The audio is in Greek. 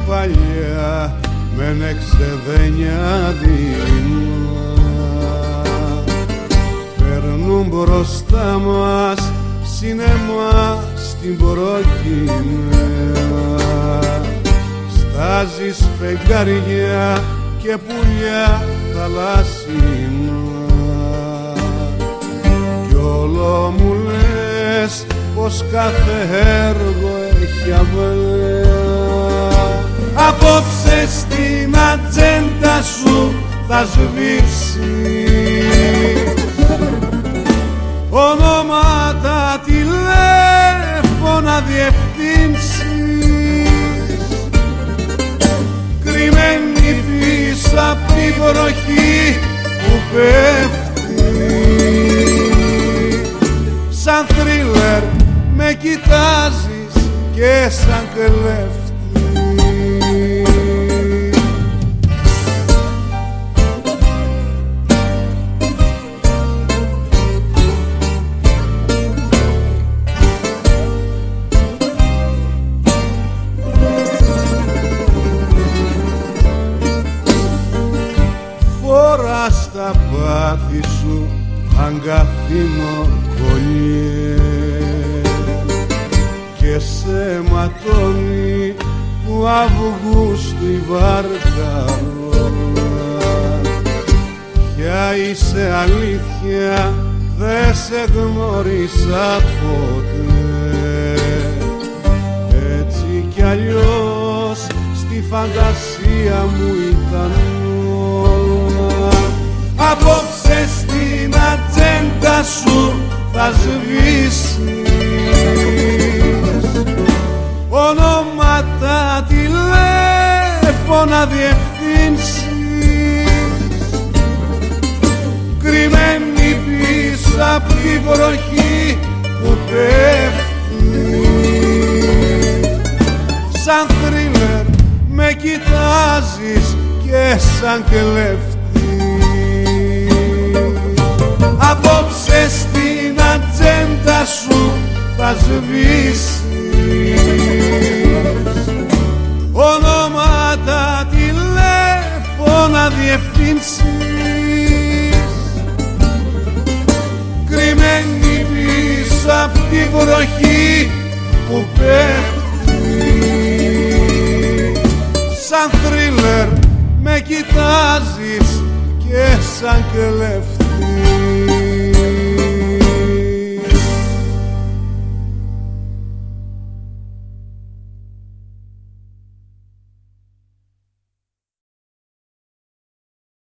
παλιά μεν εξεδένια δεινά, περνούν μπροστά μας σινεμά στην προκειμένα, στάζεις φεγγαριά και πουλιά θαλάσσινα κι όλο μου λες πως κάθε έργο έχει αυλαία. Απόψε στην ατζέντα σου θα σβήσεις ονόματα, τηλέφωνα, διευθύνσεις, κρυμμένοι πίσω απ' την βροχή που πέφτει. Σαν θρίλερ με κοιτάζεις και σαν κλέφτη. Φορά στα πάθη σου αγκαθινό κολλιέ και σε ματώνει του Αυγούστου η βάρκα. Ποια είσαι αλήθεια, δε σε γνώρισα ποτέ, έτσι κι αλλιώς στη φαντασία μου ήταν όλα. Απόψε στην ατζέντα σου θα σβήσεις ονόματα, τηλέφωνα, διευθύνσεις, κρυμμένοι πίσω απ' τη βροχή που πέφτει. Σαν θρίλερ με κοιτάζεις και σαν κλέφτη. Απόψε στην ατζέντα σου θα σβήσεις ονόματα, τηλέφωνα, διευθύνσεις, κρυμμένοι πίσω απ' τη βροχή που πέφτει. Σαν θρίλερ με κοιτάζεις και σαν κλέφτη.